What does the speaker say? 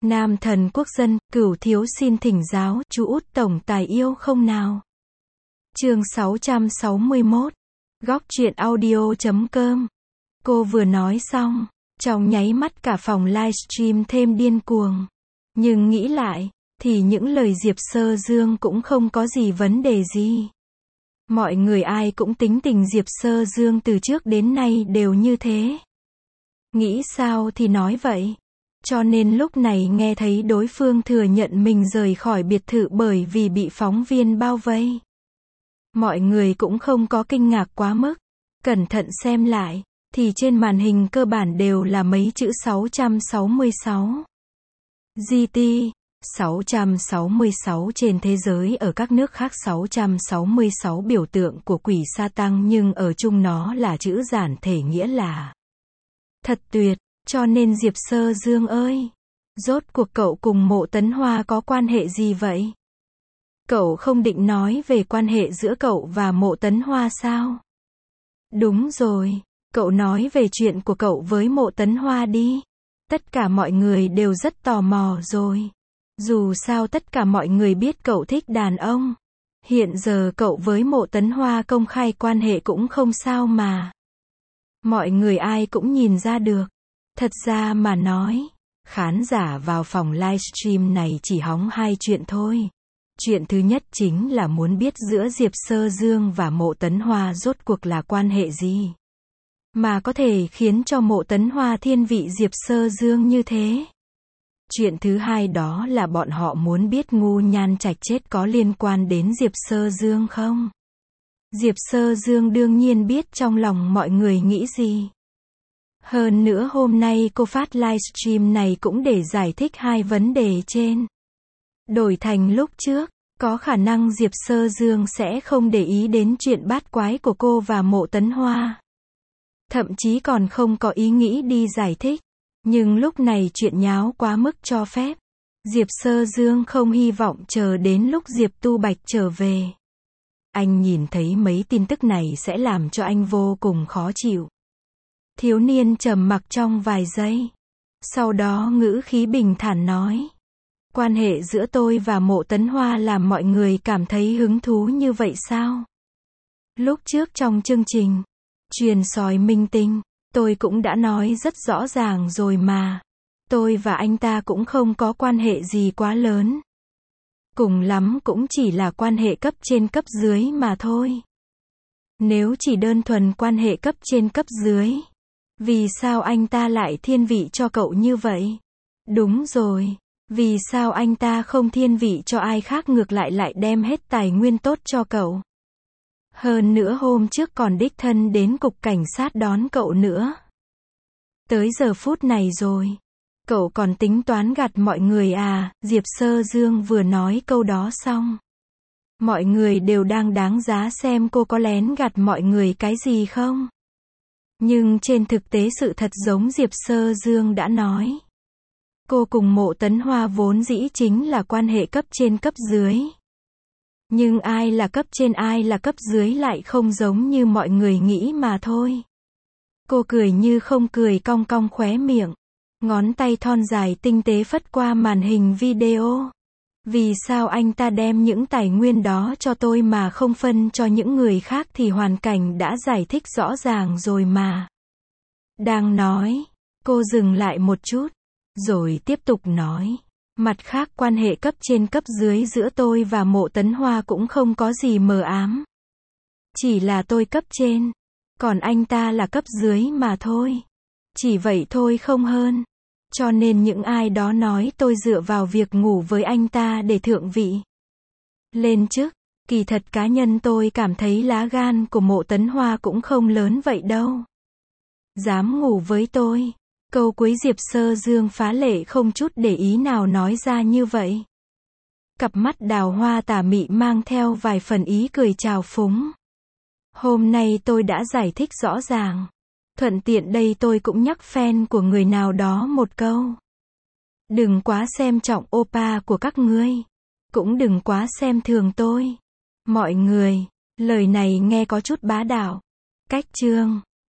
Nam thần quốc dân, Cửu thiếu xin thỉnh giáo, chú út tổng tài yêu không nào? Chương 661. Góc truyện audio.com. Cô vừa nói xong, trong nháy mắt cả phòng livestream thêm điên cuồng. Nhưng nghĩ lại, thì những lời Diệp Sơ Dương cũng không có gì vấn đề gì. Mọi người ai cũng tính tình Diệp Sơ Dương từ trước đến nay đều như thế. Nghĩ sao thì nói vậy. Cho nên lúc này nghe thấy đối phương thừa nhận mình rời khỏi biệt thự bởi vì bị phóng viên bao vây. Mọi người cũng không có kinh ngạc quá mức. Cẩn thận xem lại, thì trên màn hình cơ bản đều là mấy chữ 666. GT 666 trên thế giới, ở các nước khác 666 biểu tượng của quỷ sa tăng, nhưng ở chung nó là chữ giản thể nghĩa là thật tuyệt. Cho nên Diệp Sơ Dương ơi, rốt cuộc cậu cùng Mộ Tấn Hoa có quan hệ gì vậy? Cậu không định nói về quan hệ giữa cậu và Mộ Tấn Hoa sao? Đúng rồi, cậu nói về chuyện của cậu với Mộ Tấn Hoa đi. Tất cả mọi người đều rất tò mò rồi. Dù sao tất cả mọi người biết cậu thích đàn ông. Hiện giờ cậu với Mộ Tấn Hoa công khai quan hệ cũng không sao mà. Mọi người ai cũng nhìn ra được. Thật ra mà nói, khán giả vào phòng livestream này chỉ hóng hai chuyện thôi. Chuyện thứ nhất chính là muốn biết giữa Diệp Sơ Dương và Mộ Tấn Hoa rốt cuộc là quan hệ gì, mà có thể khiến cho Mộ Tấn Hoa thiên vị Diệp Sơ Dương như thế. Chuyện thứ hai đó là bọn họ muốn biết Ngu Nhan Trạch chết có liên quan đến Diệp Sơ Dương không? Diệp Sơ Dương đương nhiên biết trong lòng mọi người nghĩ gì. Hơn nữa hôm nay cô phát livestream này cũng để giải thích hai vấn đề trên. Đổi thành lúc trước, có khả năng Diệp Sơ Dương sẽ không để ý đến chuyện bát quái của cô và Mộ Tấn Hoa. Thậm chí còn không có ý nghĩ đi giải thích. Nhưng lúc này chuyện nháo quá mức cho phép. Diệp Sơ Dương không hy vọng chờ đến lúc Diệp Tu Bạch trở về. Anh nhìn thấy mấy tin tức này sẽ làm cho anh vô cùng khó chịu. Thiếu niên trầm mặc trong vài giây. Sau đó ngữ khí bình thản nói. Quan hệ giữa tôi và Mộ Tấn Hoa làm mọi người cảm thấy hứng thú như vậy sao? Lúc trước trong chương trình Truyền soi minh tinh, tôi cũng đã nói rất rõ ràng rồi mà. Tôi và anh ta cũng không có quan hệ gì quá lớn. Cùng lắm cũng chỉ là quan hệ cấp trên cấp dưới mà thôi. Nếu chỉ đơn thuần quan hệ cấp trên cấp dưới, vì sao anh ta lại thiên vị cho cậu như vậy? Đúng rồi, vì sao anh ta không thiên vị cho ai khác, ngược lại đem hết tài nguyên tốt cho cậu? Hơn nữa hôm trước còn đích thân đến cục cảnh sát đón cậu nữa. Tới giờ phút này rồi, cậu còn tính toán gạt mọi người à? Diệp Sơ Dương vừa nói câu đó xong, mọi người đều đang đáng giá xem cô có lén gạt mọi người cái gì không. Nhưng trên thực tế sự thật giống Diệp Sơ Dương đã nói. Cô cùng Mộ Tấn Hoa vốn dĩ chính là quan hệ cấp trên cấp dưới. Nhưng ai là cấp trên ai là cấp dưới lại không giống như mọi người nghĩ mà thôi. Cô cười như không cười, cong cong khóe miệng. Ngón tay thon dài tinh tế phất qua màn hình video. Vì sao anh ta đem những tài nguyên đó cho tôi mà không phân cho những người khác, thì hoàn cảnh đã giải thích rõ ràng rồi mà. Đang nói, cô dừng lại một chút, rồi tiếp tục nói. Mặt khác quan hệ cấp trên cấp dưới giữa tôi và Mộ Tấn Hoa cũng không có gì mờ ám. Chỉ là tôi cấp trên, còn anh ta là cấp dưới mà thôi. Chỉ vậy thôi không hơn. Cho nên những ai đó nói tôi dựa vào việc ngủ với anh ta để thượng vị lên chức, kỳ thật cá nhân tôi cảm thấy lá gan của Mộ Tấn Hoa cũng không lớn vậy đâu. Dám ngủ với tôi. Câu cuối Diệp Sơ Dương phá lệ không chút để ý nào nói ra như vậy. Cặp mắt đào hoa tà mị mang theo vài phần ý cười trào phúng. Hôm nay tôi đã giải thích rõ ràng. Thuận tiện đây tôi cũng nhắc fan của người nào đó một câu. Đừng quá xem trọng oppa của các ngươi. Cũng đừng quá xem thường tôi. Mọi người, lời này nghe có chút bá đạo. Cách chương